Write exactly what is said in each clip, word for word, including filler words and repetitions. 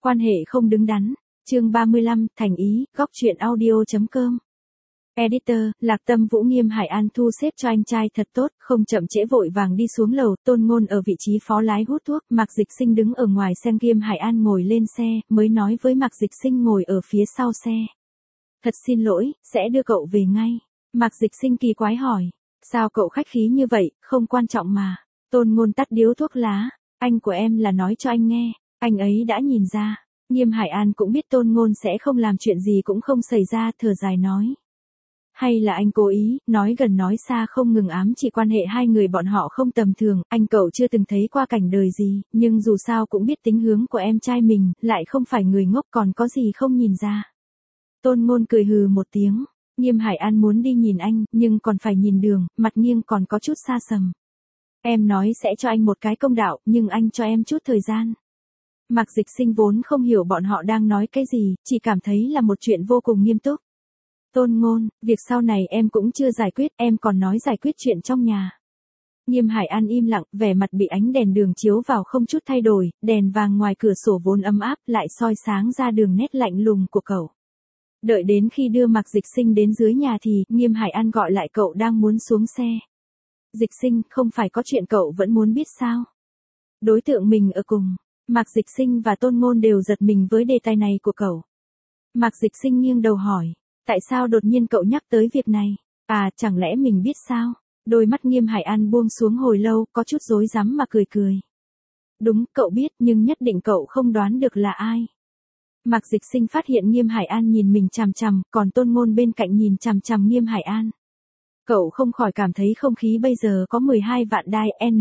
Quan hệ không đứng đắn. Chương ba mươi lăm, thành ý, góc truyện audio chấm com. Editor, Lạc Tâm Vũ. Nghiêm Hải An thu xếp cho anh trai thật tốt, không chậm trễ vội vàng đi xuống lầu. Tôn Ngôn ở vị trí phó lái hút thuốc, Mạc Dịch Sinh đứng ở ngoài xem. Nghiêm Hải An ngồi lên xe, mới nói với Mạc Dịch Sinh ngồi ở phía sau xe. Thật xin lỗi, sẽ đưa cậu về ngay. Mạc Dịch Sinh kỳ quái hỏi. Sao cậu khách khí như vậy, không quan trọng mà. Tôn Ngôn tắt điếu thuốc lá. Anh của em là nói cho anh nghe, anh ấy đã nhìn ra. Nghiêm Hải An cũng biết Tôn Ngôn sẽ không làm chuyện gì cũng không xảy ra, thở dài nói. Hay là anh cố ý, nói gần nói xa không ngừng ám chỉ quan hệ hai người bọn họ không tầm thường, anh cậu chưa từng thấy qua cảnh đời gì, nhưng dù sao cũng biết tính hướng của em trai mình, lại không phải người ngốc còn có gì không nhìn ra. Tôn Ngôn cười hừ một tiếng, Nghiêm Hải An muốn đi nhìn anh, nhưng còn phải nhìn đường, mặt nghiêng còn có chút xa sầm. Em nói sẽ cho anh một cái công đạo, nhưng anh cho em chút thời gian. Mạc Dịch Sinh vốn không hiểu bọn họ đang nói cái gì, chỉ cảm thấy là một chuyện vô cùng nghiêm túc. Tôn Ngôn, việc sau này em cũng chưa giải quyết, em còn nói giải quyết chuyện trong nhà. Nghiêm Hải An im lặng, vẻ mặt bị ánh đèn đường chiếu vào không chút thay đổi, đèn vàng ngoài cửa sổ vốn ấm áp lại soi sáng ra đường nét lạnh lùng của cậu. Đợi đến khi đưa Mạc Dịch Sinh đến dưới nhà thì, Nghiêm Hải An gọi lại cậu đang muốn xuống xe. Dịch Sinh, không phải có chuyện cậu vẫn muốn biết sao? Đối tượng mình ở cùng. Mạc Dịch Sinh và Tôn Ngôn đều giật mình với đề tài này của cậu. Mạc Dịch Sinh nghiêng đầu hỏi, tại sao đột nhiên cậu nhắc tới việc này? À, chẳng lẽ mình biết sao? Đôi mắt Nghiêm Hải An buông xuống hồi lâu, có chút rối rắm mà cười cười. Đúng, cậu biết, nhưng nhất định cậu không đoán được là ai. Mạc Dịch Sinh phát hiện Nghiêm Hải An nhìn mình chằm chằm, còn Tôn Ngôn bên cạnh nhìn chằm chằm Nghiêm Hải An. Cậu không khỏi cảm thấy không khí bây giờ có mười hai vạn đai N.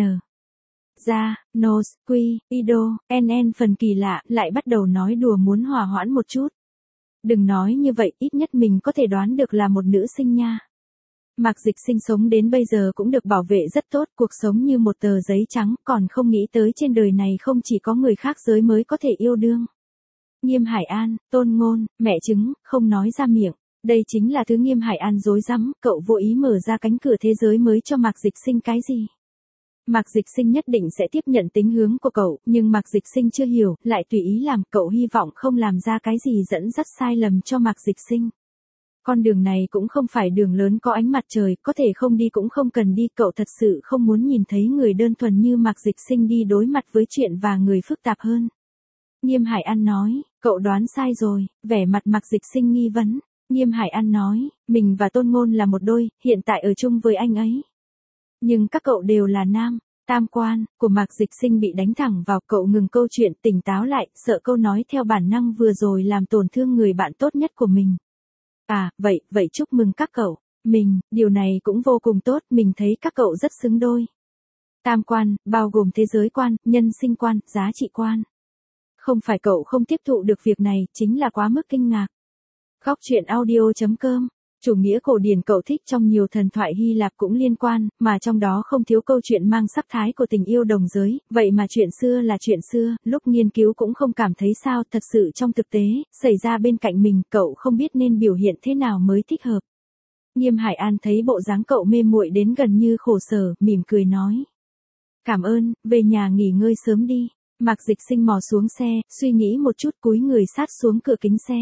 Ra, Nos, Quy, Ido, en en phần kỳ lạ, lại bắt đầu nói đùa muốn hòa hoãn một chút. Đừng nói như vậy, ít nhất mình có thể đoán được là một nữ sinh nha. Mạc Dịch Sinh sống đến bây giờ cũng được bảo vệ rất tốt, cuộc sống như một tờ giấy trắng, còn không nghĩ tới trên đời này không chỉ có người khác giới mới có thể yêu đương. Nghiêm Hải An, Tôn Ngôn, mẹ chứng, không nói ra miệng. Đây chính là thứ Nghiêm Hải An rối rắm, cậu vô ý mở ra cánh cửa thế giới mới cho Mạc Dịch Sinh cái gì? Mạc Dịch Sinh nhất định sẽ tiếp nhận tính hướng của cậu, nhưng Mạc Dịch Sinh chưa hiểu, lại tùy ý làm, cậu hy vọng không làm ra cái gì dẫn dắt sai lầm cho Mạc Dịch Sinh. Con đường này cũng không phải đường lớn có ánh mặt trời, có thể không đi cũng không cần đi, cậu thật sự không muốn nhìn thấy người đơn thuần như Mạc Dịch Sinh đi đối mặt với chuyện và người phức tạp hơn. Nghiêm Hải An nói, cậu đoán sai rồi, vẻ mặt Mạc Dịch Sinh nghi vấn. Nghiêm Hải An nói, mình và Tôn Ngôn là một đôi, hiện tại ở chung với anh ấy. Nhưng các cậu đều là nam. Tam quan của Mạc Dịch Sinh bị đánh thẳng vào, cậu ngừng câu chuyện, tỉnh táo lại, sợ câu nói theo bản năng vừa rồi làm tổn thương người bạn tốt nhất của mình. À, vậy, vậy chúc mừng các cậu. Mình, điều này cũng vô cùng tốt, mình thấy các cậu rất xứng đôi. Tam quan, bao gồm thế giới quan, nhân sinh quan, giá trị quan. Không phải cậu không tiếp thụ được việc này, chính là quá mức kinh ngạc. Góc truyện audio chấm com. Chủ nghĩa cổ điển cậu thích trong nhiều thần thoại Hy Lạp cũng liên quan, mà trong đó không thiếu câu chuyện mang sắc thái của tình yêu đồng giới, vậy mà chuyện xưa là chuyện xưa, lúc nghiên cứu cũng không cảm thấy sao, thật sự trong thực tế, xảy ra bên cạnh mình, cậu không biết nên biểu hiện thế nào mới thích hợp. Nghiêm Hải An thấy bộ dáng cậu mê muội đến gần như khổ sở, mỉm cười nói. Cảm ơn, về nhà nghỉ ngơi sớm đi. Mạc Dịch Sinh mò xuống xe, suy nghĩ một chút cúi người sát xuống cửa kính xe.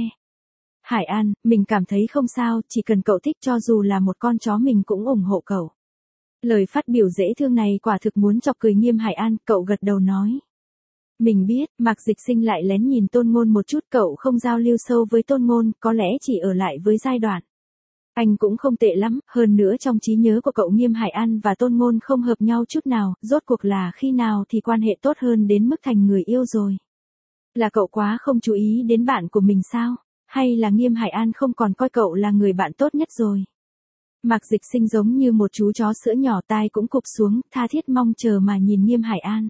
Hải An, mình cảm thấy không sao, chỉ cần cậu thích cho dù là một con chó mình cũng ủng hộ cậu. Lời phát biểu dễ thương này quả thực muốn chọc cười Nghiêm Hải An, cậu gật đầu nói. Mình biết, Mạc Dịch Sinh lại lén nhìn Tôn Ngôn một chút, cậu không giao lưu sâu với Tôn Ngôn, có lẽ chỉ ở lại với giai đoạn. Anh cũng không tệ lắm, hơn nữa trong trí nhớ của cậu Nghiêm Hải An và Tôn Ngôn không hợp nhau chút nào, rốt cuộc là khi nào thì quan hệ tốt hơn đến mức thành người yêu rồi. Là cậu quá không chú ý đến bạn của mình sao? Hay là Nghiêm Hải An không còn coi cậu là người bạn tốt nhất rồi? Mạc Dịch Sinh giống như một chú chó sữa nhỏ, tai cũng cụp xuống, tha thiết mong chờ mà nhìn Nghiêm Hải An.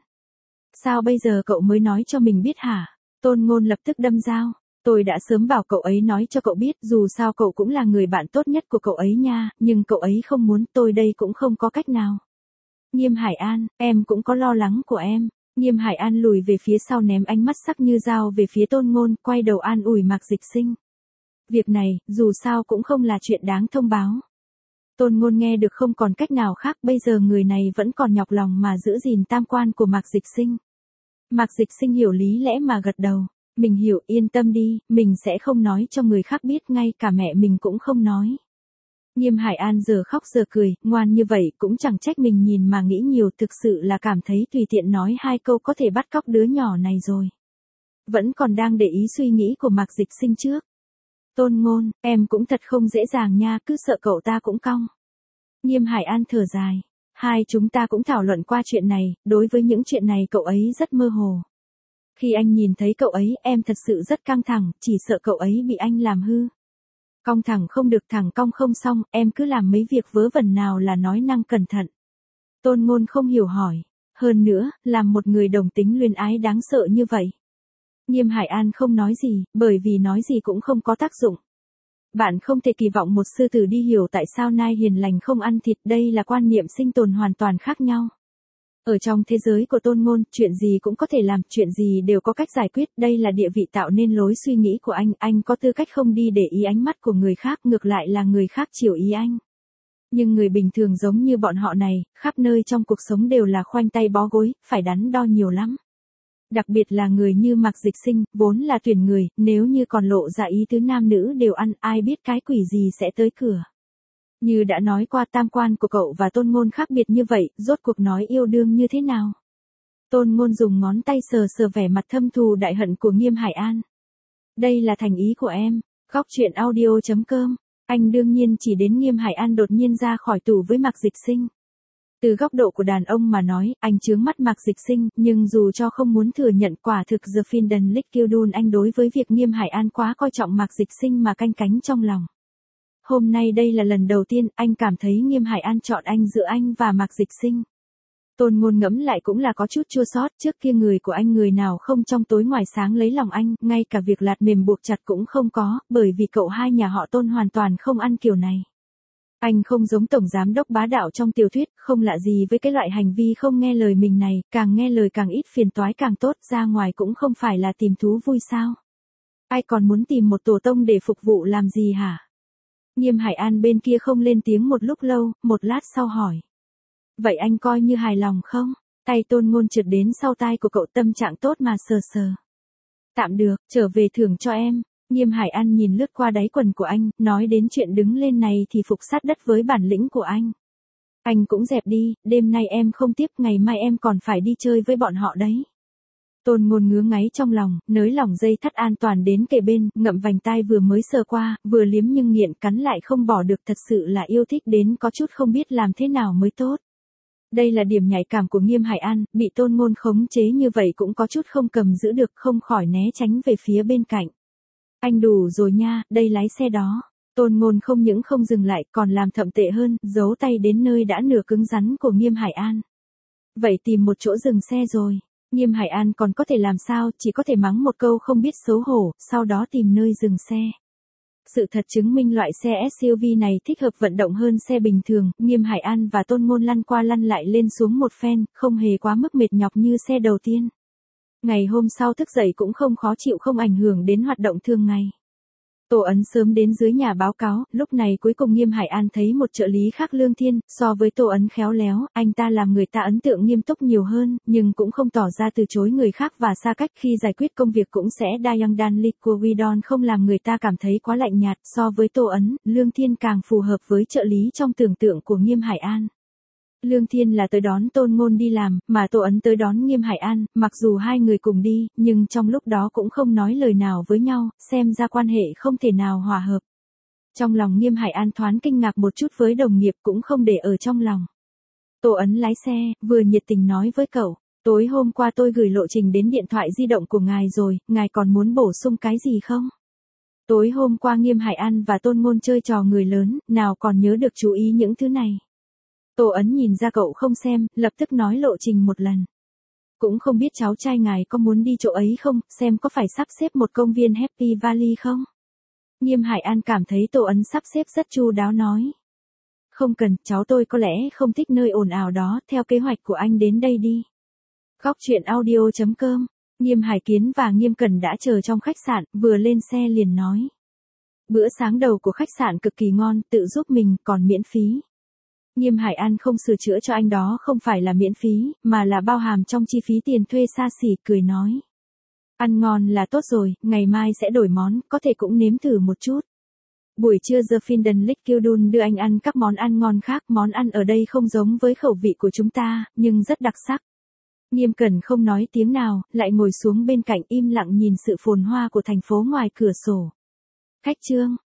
Sao bây giờ cậu mới nói cho mình biết hả? Tôn Ngôn lập tức đâm dao. Tôi đã sớm bảo cậu ấy nói cho cậu biết, dù sao cậu cũng là người bạn tốt nhất của cậu ấy nha, nhưng cậu ấy không muốn, tôi đây cũng không có cách nào. Nghiêm Hải An, em cũng có lo lắng của em. Nghiêm Hải An lùi về phía sau ném ánh mắt sắc như dao về phía Tôn Ngôn, quay đầu an ủi Mạc Dịch Sinh. Việc này, dù sao cũng không là chuyện đáng thông báo. Tôn Ngôn nghe được không còn cách nào khác, bây giờ người này vẫn còn nhọc lòng mà giữ gìn tam quan của Mạc Dịch Sinh. Mạc Dịch Sinh hiểu lý lẽ mà gật đầu. Mình hiểu, yên tâm đi, mình sẽ không nói cho người khác biết, ngay cả mẹ mình cũng không nói. Nghiêm Hải An giờ khóc giờ cười, ngoan như vậy cũng chẳng trách mình nhìn mà nghĩ nhiều, thực sự là cảm thấy tùy tiện nói hai câu có thể bắt cóc đứa nhỏ này rồi. Vẫn còn đang để ý suy nghĩ của Mạc Dịch Sinh trước. Tôn Ngôn, em cũng thật không dễ dàng nha, cứ sợ cậu ta cũng cong. Nghiêm Hải An thở dài. Hai chúng ta cũng thảo luận qua chuyện này, đối với những chuyện này cậu ấy rất mơ hồ. Khi anh nhìn thấy cậu ấy, em thật sự rất căng thẳng, chỉ sợ cậu ấy bị anh làm hư. Cong thẳng không được, thẳng cong không xong, em cứ làm mấy việc vớ vẩn nào là nói năng cẩn thận. Tôn Ngôn không hiểu hỏi. Hơn nữa, làm một người đồng tính luyến ái đáng sợ như vậy. Nghiêm Hải An không nói gì, bởi vì nói gì cũng không có tác dụng. Bạn không thể kỳ vọng một sư tử đi hiểu tại sao nai hiền lành không ăn thịt, đây là quan niệm sinh tồn hoàn toàn khác nhau. Ở trong thế giới của Tôn Ngôn, chuyện gì cũng có thể làm, chuyện gì đều có cách giải quyết, đây là địa vị tạo nên lối suy nghĩ của anh, anh có tư cách không đi để ý ánh mắt của người khác, ngược lại là người khác chiều ý anh. Nhưng người bình thường giống như bọn họ này, khắp nơi trong cuộc sống đều là khoanh tay bó gối, phải đắn đo nhiều lắm. Đặc biệt là người như Mạc Dịch Sinh, vốn là tuyển người, nếu như còn lộ ra ý tứ nam nữ đều ăn, ai biết cái quỷ gì sẽ tới cửa. Như đã nói qua, tam quan của cậu và Tôn Ngôn khác biệt như vậy, rốt cuộc nói yêu đương như thế nào? Tôn Ngôn dùng ngón tay sờ sờ vẻ mặt thâm thù đại hận của Nghiêm Hải An. Đây là thành ý của em. Góc truyện audio chấm com. Anh đương nhiên chỉ đến Nghiêm Hải An đột nhiên ra khỏi tù với Mạc Dịch Sinh. Từ góc độ của đàn ông mà nói, anh chướng mắt Mạc Dịch Sinh, nhưng dù cho không muốn thừa nhận, quả thực The Finden Lickildun anh đối với việc Nghiêm Hải An quá coi trọng Mạc Dịch Sinh mà canh cánh trong lòng. Hôm nay đây là lần đầu tiên anh cảm thấy Nghiêm Hải An chọn anh giữa anh và Mạc Dịch Sinh. Tôn Ngôn ngẫm lại cũng là có chút chua xót, trước kia người của anh người nào không trong tối ngoài sáng lấy lòng anh, ngay cả việc lạt mềm buộc chặt cũng không có, bởi vì cậu hai nhà họ Tôn hoàn toàn không ăn kiểu này. Anh không giống tổng giám đốc bá đạo trong tiểu thuyết, không lạ gì với cái loại hành vi không nghe lời mình này, càng nghe lời càng ít phiền toái càng tốt, ra ngoài cũng không phải là tìm thú vui sao. Ai còn muốn tìm một tổ tông để phục vụ làm gì hả? Nghiêm Hải An bên kia không lên tiếng một lúc lâu, một lát sau hỏi. Vậy anh coi như hài lòng không? Tay Tôn Ngôn trượt đến sau tai của cậu, tâm trạng tốt mà sờ sờ. Tạm được, trở về thưởng cho em. Nghiêm Hải An nhìn lướt qua đáy quần của anh, nói đến chuyện đứng lên này thì phục sát đất với bản lĩnh của anh. Anh cũng dẹp đi, đêm nay em không tiếp, ngày mai em còn phải đi chơi với bọn họ đấy. Tôn Ngôn ngứa ngáy trong lòng, nới lỏng dây thắt an toàn đến kề bên, ngậm vành tai vừa mới sờ qua, vừa liếm nhưng nghiện cắn lại không bỏ được, thật sự là yêu thích đến có chút không biết làm thế nào mới tốt. Đây là điểm nhạy cảm của Nghiêm Hải An, bị Tôn Ngôn khống chế như vậy cũng có chút không cầm giữ được, không khỏi né tránh về phía bên cạnh. Anh đủ rồi nha, đây lái xe đó. Tôn Ngôn không những không dừng lại, còn làm thậm tệ hơn, giấu tay đến nơi đã nửa cứng rắn của Nghiêm Hải An. Vậy tìm một chỗ dừng xe rồi. Nghiêm Hải An còn có thể làm sao, chỉ có thể mắng một câu không biết xấu hổ, sau đó tìm nơi dừng xe. Sự thật chứng minh loại xe ét u vê này thích hợp vận động hơn xe bình thường, Nghiêm Hải An và Tôn Ngôn lăn qua lăn lại lên xuống một phen, không hề quá mức mệt nhọc như xe đầu tiên. Ngày hôm sau thức dậy cũng không khó chịu, không ảnh hưởng đến hoạt động thường ngày. Tô Ấn sớm đến dưới nhà báo cáo, lúc này cuối cùng Nghiêm Hải An thấy một trợ lý khác Lương Thiên, so với Tô Ấn khéo léo, anh ta làm người ta ấn tượng nghiêm túc nhiều hơn, nhưng cũng không tỏ ra từ chối người khác và xa cách, khi giải quyết công việc cũng sẽ Dayang Dan Licovidon, không làm người ta cảm thấy quá lạnh nhạt. So với Tô Ấn, Lương Thiên càng phù hợp với trợ lý trong tưởng tượng của Nghiêm Hải An. Lương Thiên là tới đón Tôn Ngôn đi làm, mà Tô Ấn tới đón Nghiêm Hải An, mặc dù hai người cùng đi, nhưng trong lúc đó cũng không nói lời nào với nhau, xem ra quan hệ không thể nào hòa hợp. Trong lòng Nghiêm Hải An thoáng kinh ngạc một chút với đồng nghiệp, cũng không để ở trong lòng. Tô Ấn lái xe, vừa nhiệt tình nói với cậu, tối hôm qua tôi gửi lộ trình đến điện thoại di động của ngài rồi, ngài còn muốn bổ sung cái gì không? Tối hôm qua Nghiêm Hải An và Tôn Ngôn chơi trò người lớn, nào còn nhớ được chú ý những thứ này. Tô Ấn nhìn ra cậu không xem, lập tức nói lộ trình một lần. Cũng không biết cháu trai ngài có muốn đi chỗ ấy không, xem có phải sắp xếp một công viên Happy Valley không? Nghiêm Hải An cảm thấy Tô Ấn sắp xếp rất chu đáo nói. Không cần, cháu tôi có lẽ không thích nơi ồn ào đó, theo kế hoạch của anh đến đây đi. Góc truyện audio chấm com. Nghiêm Hải Kiến và Nghiêm Cần đã chờ trong khách sạn, vừa lên xe liền nói. Bữa sáng đầu của khách sạn cực kỳ ngon, tự giúp mình, còn miễn phí. Nghiêm Hải An không sửa chữa cho anh đó không phải là miễn phí, mà là bao hàm trong chi phí tiền thuê xa xỉ, cười nói. Ăn ngon là tốt rồi, ngày mai sẽ đổi món, có thể cũng nếm thử một chút. Buổi trưa The Finden Lickildun đưa anh ăn các món ăn ngon khác, món ăn ở đây không giống với khẩu vị của chúng ta, nhưng rất đặc sắc. Nghiêm Cẩn không nói tiếng nào, lại ngồi xuống bên cạnh im lặng nhìn sự phồn hoa của thành phố ngoài cửa sổ. Khách trương.